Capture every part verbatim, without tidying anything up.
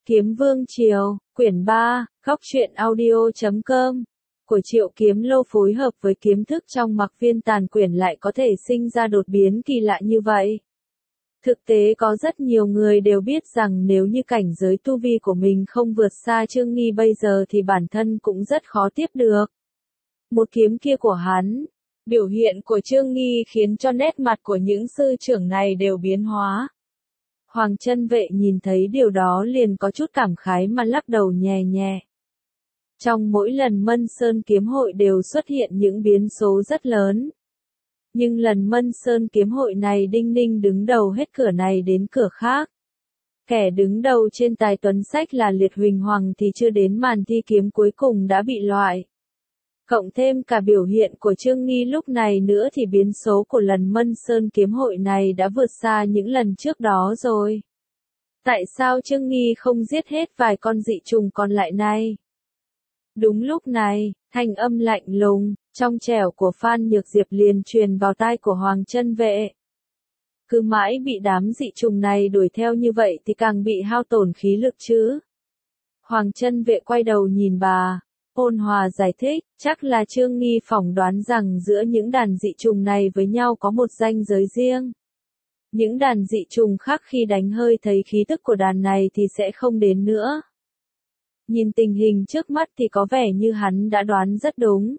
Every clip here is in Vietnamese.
Kiếm Vương Triều, quyển ba, góc truyện audio chấm com của Triệu Kiếm Lô phối hợp với kiếm thức trong mặc viên tàn quyển lại có thể sinh ra đột biến kỳ lạ như vậy. Thực tế có rất nhiều người đều biết rằng nếu như cảnh giới tu vi của mình không vượt xa Trương Nghi bây giờ thì bản thân cũng rất khó tiếp được. Một kiếm kia của hắn, biểu hiện của Trương Nghi khiến cho nét mặt của những sư trưởng này đều biến hóa. Hoàng Chân Vệ nhìn thấy điều đó liền có chút cảm khái mà lắc đầu nhẹ nhẹ. Trong mỗi lần Mân Sơn kiếm hội đều xuất hiện những biến số rất lớn. Nhưng lần Mân Sơn kiếm hội này Đinh Ninh đứng đầu hết cửa này đến cửa khác. Kẻ đứng đầu trên tài tuấn sách là Liệt Huỳnh Hoàng thì chưa đến màn thi kiếm cuối cùng đã bị loại. Cộng thêm cả biểu hiện của Trương Nghi lúc này nữa thì biến số của lần Mân Sơn kiếm hội này đã vượt xa những lần trước đó rồi. Tại sao Trương Nghi không giết hết vài con dị trùng còn lại này? Đúng lúc này, thanh âm lạnh lùng, trong trẻo của Phan Nhược Diệp liền truyền vào tai của Hoàng Chân Vệ. Cứ mãi bị đám dị trùng này đuổi theo như vậy thì càng bị hao tổn khí lực chứ. Hoàng Chân Vệ quay đầu nhìn bà. Ôn hòa giải thích, chắc là Trương Nghi phỏng đoán rằng giữa những đàn dị trùng này với nhau có một ranh giới riêng. Những đàn dị trùng khác khi đánh hơi thấy khí tức của đàn này thì sẽ không đến nữa. Nhìn tình hình trước mắt thì có vẻ như hắn đã đoán rất đúng.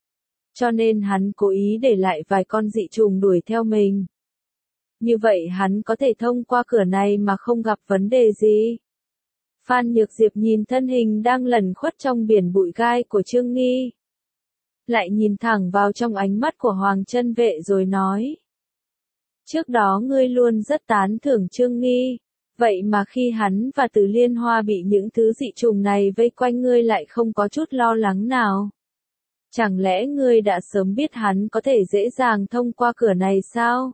Cho nên hắn cố ý để lại vài con dị trùng đuổi theo mình. Như vậy hắn có thể thông qua cửa này mà không gặp vấn đề gì. Phan Nhược Diệp nhìn thân hình đang lẩn khuất trong biển bụi gai của Trương Nghi. Lại nhìn thẳng vào trong ánh mắt của Hoàng Chân Vệ rồi nói. Trước đó ngươi luôn rất tán thưởng Trương Nghi, vậy mà khi hắn và Từ Liên Hoa bị những thứ dị trùng này vây quanh ngươi lại không có chút lo lắng nào. Chẳng lẽ ngươi đã sớm biết hắn có thể dễ dàng thông qua cửa này sao?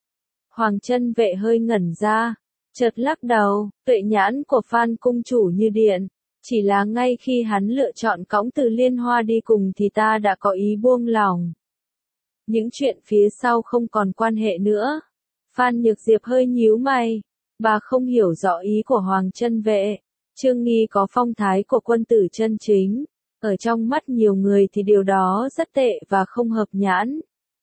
Hoàng Chân Vệ hơi ngẩn ra. Chợt lắc đầu, tuệ nhãn của Phan cung chủ như điện, chỉ là ngay khi hắn lựa chọn cõng Từ Liên Hoa đi cùng thì ta đã có ý buông lòng. Những chuyện phía sau không còn quan hệ nữa. Phan Nhược Diệp hơi nhíu mày, bà không hiểu rõ ý của Hoàng Chân Vệ. Trương Nghi có phong thái của quân tử chân chính, ở trong mắt nhiều người thì điều đó rất tệ và không hợp nhãn.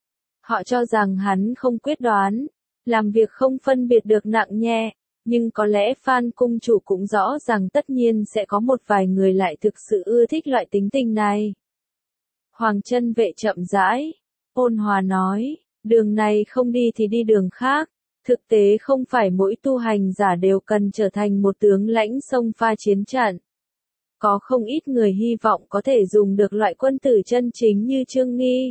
Họ cho rằng hắn không quyết đoán, làm việc không phân biệt được nặng nhẹ. Nhưng có lẽ Phan cung chủ cũng rõ rằng tất nhiên sẽ có một vài người lại thực sự ưa thích loại tính tình này. Hoàng Chân Vệ chậm rãi, ôn hòa nói, đường này không đi thì đi đường khác. Thực tế không phải mỗi tu hành giả đều cần trở thành một tướng lãnh xông pha chiến trận. Có không ít người hy vọng có thể dùng được loại quân tử chân chính như Trương Nghi.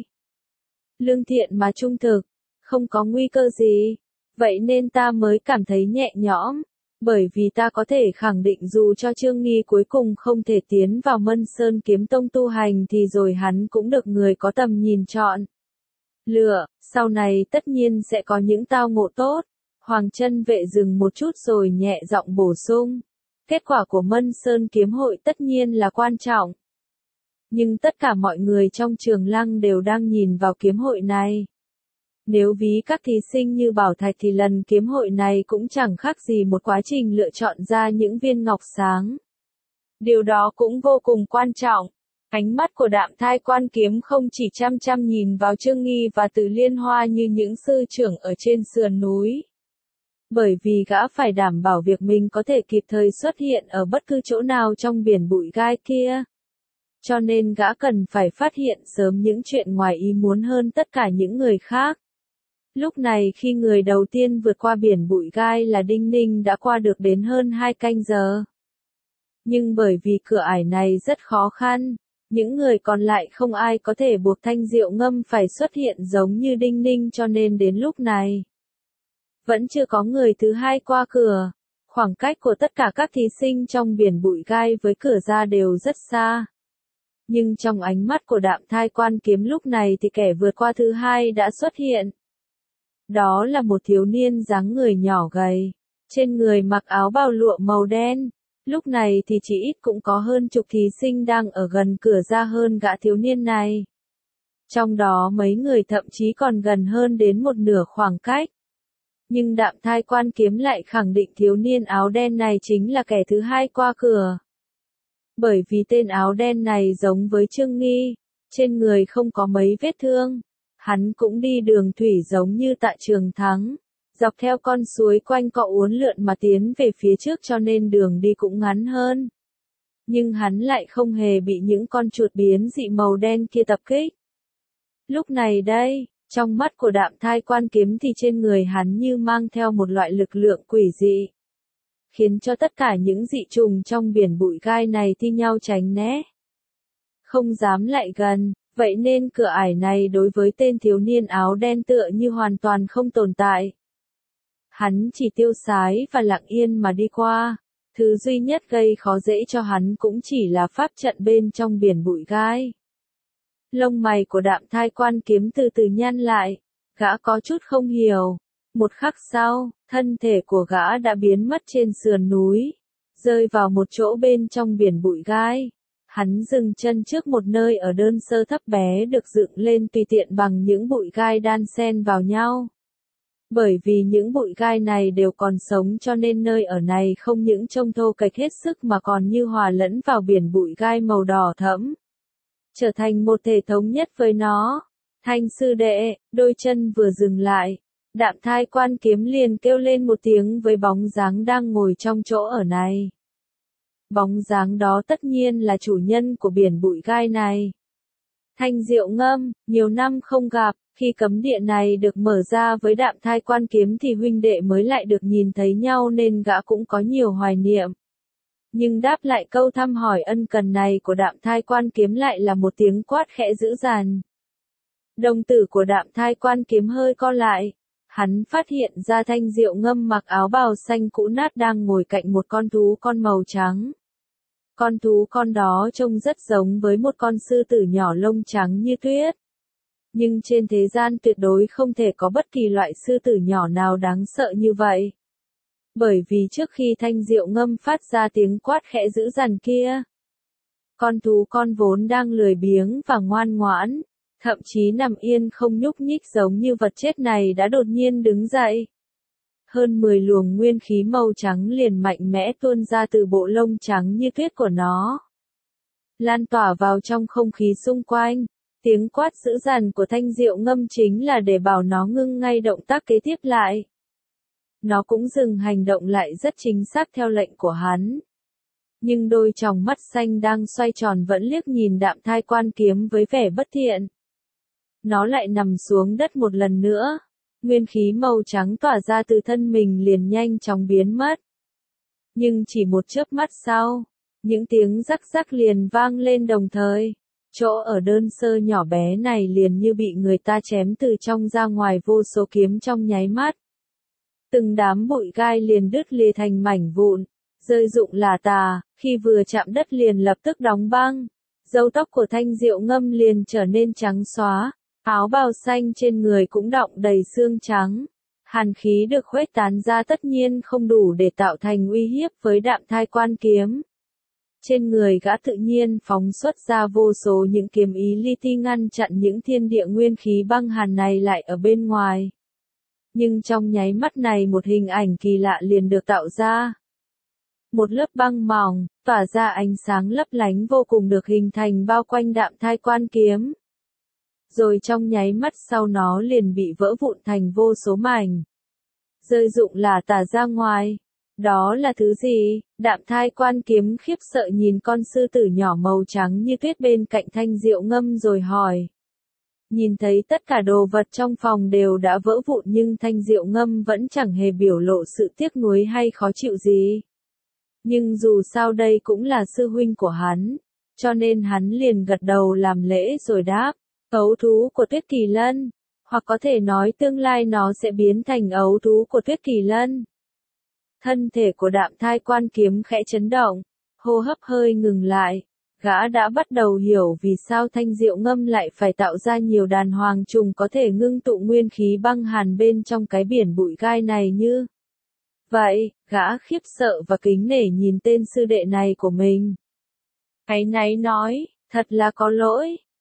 Lương thiện mà trung thực, không có nguy cơ gì. Vậy nên ta mới cảm thấy nhẹ nhõm, bởi vì ta có thể khẳng định dù cho Trương Nghi cuối cùng không thể tiến vào Mân Sơn kiếm tông tu hành thì rồi hắn cũng được người có tầm nhìn chọn. Lựa, sau này tất nhiên sẽ có những tao ngộ tốt. Hoàng Chân Vệ dừng một chút rồi nhẹ giọng bổ sung. Kết quả của Mân Sơn kiếm hội tất nhiên là quan trọng. Nhưng tất cả mọi người trong Trường Lăng đều đang nhìn vào kiếm hội này. Nếu ví các thí sinh như bảo thạch thì lần kiếm hội này cũng chẳng khác gì một quá trình lựa chọn ra những viên ngọc sáng. Điều đó cũng vô cùng quan trọng. Ánh mắt của Đạm Thai Quan Kiếm không chỉ chăm chăm nhìn vào Trương Nghi và Từ Liên Hoa như những sư trưởng ở trên sườn núi. Bởi vì gã phải đảm bảo việc mình có thể kịp thời xuất hiện ở bất cứ chỗ nào trong biển bụi gai kia. Cho nên gã cần phải phát hiện sớm những chuyện ngoài ý muốn hơn tất cả những người khác. Lúc này khi người đầu tiên vượt qua biển bụi gai là Đinh Ninh đã qua được đến hơn hai canh giờ. Nhưng bởi vì cửa ải này rất khó khăn, những người còn lại không ai có thể buộc Thanh Diệu Ngâm phải xuất hiện giống như Đinh Ninh cho nên đến lúc này vẫn chưa có người thứ hai qua cửa. Khoảng cách của tất cả các thí sinh trong biển bụi gai với cửa ra đều rất xa. Nhưng trong ánh mắt của Đạm Thai Quan Kiếm lúc này thì kẻ vượt qua thứ hai đã xuất hiện. Đó là một thiếu niên dáng người nhỏ gầy, trên người mặc áo bào lụa màu đen. Lúc này thì chỉ ít cũng có hơn chục thí sinh đang ở gần cửa ra hơn gã thiếu niên này. Trong đó mấy người thậm chí còn gần hơn đến một nửa khoảng cách. Nhưng Đạm Thai Quan Kiếm lại khẳng định thiếu niên áo đen này chính là kẻ thứ hai qua cửa. Bởi vì tên áo đen này giống với Trương Nghi, trên người không có mấy vết thương. Hắn cũng đi đường thủy giống như Tạ Trường Thắng, dọc theo con suối quanh co uốn lượn mà tiến về phía trước cho nên đường đi cũng ngắn hơn. Nhưng hắn lại không hề bị những con chuột biến dị màu đen kia tập kích. Lúc này đây, trong mắt của Đạm Thai Quan Kiếm thì trên người hắn như mang theo một loại lực lượng quỷ dị, khiến cho tất cả những dị trùng trong biển bụi gai này thi nhau tránh né, không dám lại gần. Vậy nên cửa ải này đối với tên thiếu niên áo đen tựa như hoàn toàn không tồn tại. Hắn chỉ tiêu sái và lặng yên mà đi qua. Thứ duy nhất gây khó dễ cho hắn cũng chỉ là pháp trận bên trong biển bụi gai. Lông mày của Đạm Thai Quan Kiếm từ từ nhăn lại. Gã có chút không hiểu. Một khắc sau, thân thể của gã đã biến mất trên sườn núi, rơi vào một chỗ bên trong biển bụi gai. Hắn dừng chân trước một nơi ở đơn sơ thấp bé được dựng lên tùy tiện bằng những bụi gai đan xen vào nhau. Bởi vì những bụi gai này đều còn sống cho nên nơi ở này không những trông thô kệch hết sức mà còn như hòa lẫn vào biển bụi gai màu đỏ thẫm, trở thành một thể thống nhất với nó. Thanh sư đệ, đôi chân vừa dừng lại, Đạm Thai Quan Kiếm liền kêu lên một tiếng với bóng dáng đang ngồi trong chỗ ở này. Bóng dáng đó tất nhiên là chủ nhân của biển bụi gai này. Thanh Diệu Ngâm, nhiều năm không gặp, khi cấm địa này được mở ra với Đạm Thai Quan Kiếm thì huynh đệ mới lại được nhìn thấy nhau nên gã cũng có nhiều hoài niệm. Nhưng đáp lại câu thăm hỏi ân cần này của Đạm Thai Quan Kiếm lại là một tiếng quát khẽ dữ dằn. Đồng tử của Đạm Thai Quan Kiếm hơi co lại. Hắn phát hiện ra Thanh Diệu Ngâm mặc áo bào xanh cũ nát đang ngồi cạnh một con thú con màu trắng. Con thú con đó trông rất giống với một con sư tử nhỏ lông trắng như tuyết. Nhưng trên thế gian tuyệt đối không thể có bất kỳ loại sư tử nhỏ nào đáng sợ như vậy. Bởi vì trước khi Thanh Diệu Ngâm phát ra tiếng quát khẽ dữ dằn kia, con thú con vốn đang lười biếng và ngoan ngoãn, thậm chí nằm yên không nhúc nhích giống như vật chết này đã đột nhiên đứng dậy. Hơn mười luồng nguyên khí màu trắng liền mạnh mẽ tuôn ra từ bộ lông trắng như tuyết của nó, lan tỏa vào trong không khí xung quanh. Tiếng quát dữ dằn của Thanh Diệu Ngâm chính là để bảo nó ngưng ngay động tác kế tiếp lại. Nó cũng dừng hành động lại rất chính xác theo lệnh của hắn. Nhưng đôi tròng mắt xanh đang xoay tròn vẫn liếc nhìn Đạm Thai Quan Kiếm với vẻ bất thiện. Nó lại nằm xuống đất một lần nữa. Nguyên khí màu trắng tỏa ra từ thân mình liền nhanh chóng biến mất. Nhưng chỉ một chớp mắt sau, những tiếng rắc rắc liền vang lên đồng thời. Chỗ ở đơn sơ nhỏ bé này liền như bị người ta chém từ trong ra ngoài vô số kiếm trong nháy mắt. Từng đám bụi gai liền đứt lìa thành mảnh vụn, rơi rụng lả tả, khi vừa chạm đất liền lập tức đóng băng. Râu tóc của Thanh Diệu Ngâm liền trở nên trắng xóa, áo bào xanh trên người cũng đọng đầy xương trắng. Hàn khí được khuếch tán ra tất nhiên không đủ để tạo thành uy hiếp với Đạm Thai Quan Kiếm. Trên người gã tự nhiên phóng xuất ra vô số những kiếm ý li ti ngăn chặn những thiên địa nguyên khí băng hàn này lại ở bên ngoài. Nhưng trong nháy mắt này một hình ảnh kỳ lạ liền được tạo ra. Một lớp băng mỏng, tỏa ra ánh sáng lấp lánh vô cùng được hình thành bao quanh Đạm Thai Quan Kiếm. Rồi trong nháy mắt sau nó liền bị vỡ vụn thành vô số mảnh, rơi rụng lả tả ra ngoài. Đó là thứ gì? Đạm Thai Quan Kiếm khiếp sợ nhìn con sư tử nhỏ màu trắng như tuyết bên cạnh Thanh Diệu Ngâm rồi hỏi. Nhìn thấy tất cả đồ vật trong phòng đều đã vỡ vụn nhưng Thanh Diệu Ngâm vẫn chẳng hề biểu lộ sự tiếc nuối hay khó chịu gì. Nhưng dù sao đây cũng là sư huynh của hắn, cho nên hắn liền gật đầu làm lễ rồi đáp. Ấu thú của Tuyết Kỳ Lân, hoặc có thể nói tương lai nó sẽ biến thành ấu thú của Tuyết Kỳ Lân. Thân thể của Đạm Thai Quan Kiếm khẽ chấn động, hô hấp hơi ngừng lại. Gã đã bắt đầu hiểu vì sao Thanh Diệu Ngâm lại phải tạo ra nhiều đàn hoàng trùng có thể ngưng tụ nguyên khí băng hàn bên trong cái biển bụi gai này như. Vậy, gã khiếp sợ và kính nể nhìn tên sư đệ này của mình. Áy náy nói, thật là có lỗi,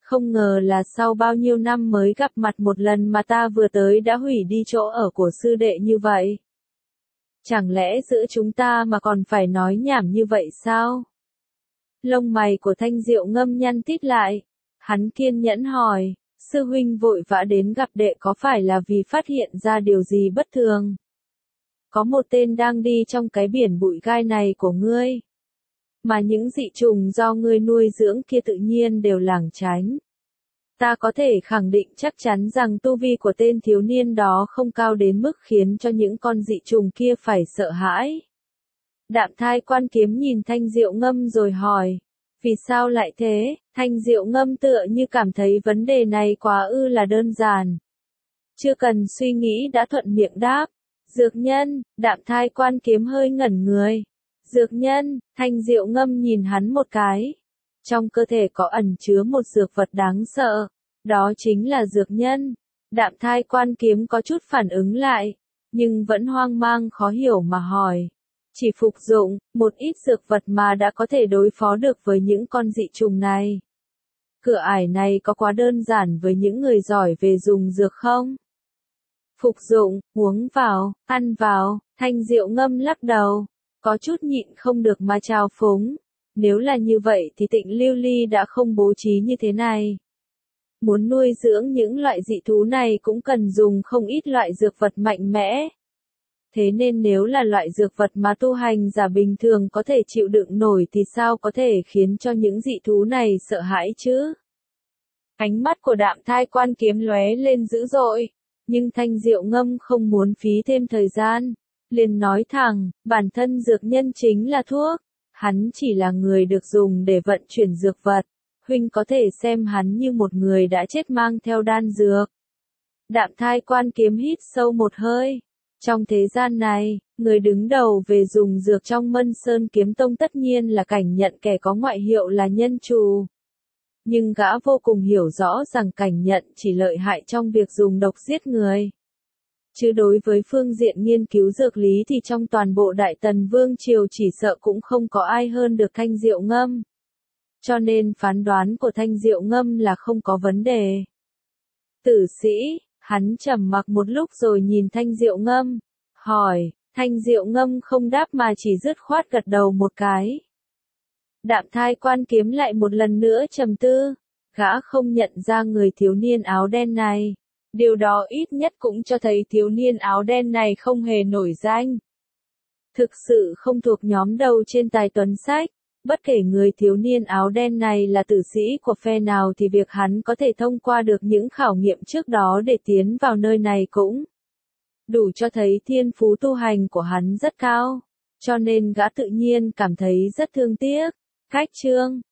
Không ngờ là sau bao nhiêu năm mới gặp mặt một lần mà ta vừa tới đã hủy đi chỗ ở của sư đệ như vậy. Chẳng lẽ giữa chúng ta mà còn phải nói nhảm như vậy sao? Lông mày của Thanh Diệu Ngâm nhăn tít lại. Hắn kiên nhẫn hỏi, sư huynh vội vã đến gặp đệ có phải là vì phát hiện ra điều gì bất thường? Có một tên đang đi trong cái biển bụi gai này của ngươi. Mà những dị trùng do ngươi nuôi dưỡng kia tự nhiên đều lảng tránh. Ta có thể khẳng định chắc chắn rằng tu vi của tên thiếu niên đó không cao đến mức khiến cho những con dị trùng kia phải sợ hãi. Đạm Thai Quan Kiếm nhìn Thanh Diệu Ngâm rồi hỏi, vì sao lại thế? Thanh Diệu Ngâm tựa như cảm thấy vấn đề này quá ư là đơn giản. Chưa cần suy nghĩ đã thuận miệng đáp, dược nhân. Đạm Thai Quan Kiếm hơi ngẩn người. Dược nhân. Thanh Diệu Ngâm nhìn hắn một cái. Trong cơ thể có ẩn chứa một dược vật đáng sợ, đó chính là dược nhân. Đạm Thai Quan Kiếm có chút phản ứng lại, nhưng vẫn hoang mang khó hiểu mà hỏi. Chỉ phục dụng một ít dược vật mà đã có thể đối phó được với những con dị trùng này. Cửa ải này có quá đơn giản với những người giỏi về dùng dược không? Phục dụng, uống vào, ăn vào. Thanh Diệu Ngâm lắc đầu, có chút nhịn không được mà trao phúng. Nếu là như vậy thì Tịnh Lưu Ly đã không bố trí như thế này. Muốn nuôi dưỡng những loại dị thú này cũng cần dùng không ít loại dược vật mạnh mẽ. Thế nên nếu là loại dược vật mà tu hành giả bình thường có thể chịu đựng nổi thì sao có thể khiến cho những dị thú này sợ hãi chứ? Ánh mắt của Đạm Thai Quan Kiếm lóe lên dữ dội, nhưng Thanh Diệu Ngâm không muốn phí thêm thời gian, liền nói thẳng, bản thân dược nhân chính là thuốc, hắn chỉ là người được dùng để vận chuyển dược vật, huynh có thể xem hắn như một người đã chết mang theo đan dược. Đạm Thai Quan Kiếm hít sâu một hơi. Trong thế gian này, người đứng đầu về dùng dược trong Mân Sơn Kiếm Tông tất nhiên là Cảnh Nhận, kẻ có ngoại hiệu là Nhân Trù. Nhưng gã vô cùng hiểu rõ rằng Cảnh Nhận chỉ lợi hại trong việc dùng độc giết người. Chứ đối với phương diện nghiên cứu dược lý thì trong toàn bộ Đại Tần Vương Triều chỉ sợ cũng không có ai hơn được Thanh Diệu Ngâm. Cho nên phán đoán của Thanh Diệu Ngâm là không có vấn đề. Tử sĩ. Hắn trầm mặc một lúc rồi nhìn Thanh Diệu Ngâm, hỏi. Thanh Diệu Ngâm không đáp mà chỉ dứt khoát gật đầu một cái. Đạm Thai Quan Kiếm lại một lần nữa trầm tư, gã không nhận ra người thiếu niên áo đen này. Điều đó ít nhất cũng cho thấy thiếu niên áo đen này không hề nổi danh. Thực sự không thuộc nhóm đầu trên tài tuấn sách. Bất kể người thiếu niên áo đen này là tử sĩ của phe nào thì việc hắn có thể thông qua được những khảo nghiệm trước đó để tiến vào nơi này cũng đủ cho thấy thiên phú tu hành của hắn rất cao. Cho nên gã tự nhiên cảm thấy rất thương tiếc. Cách chương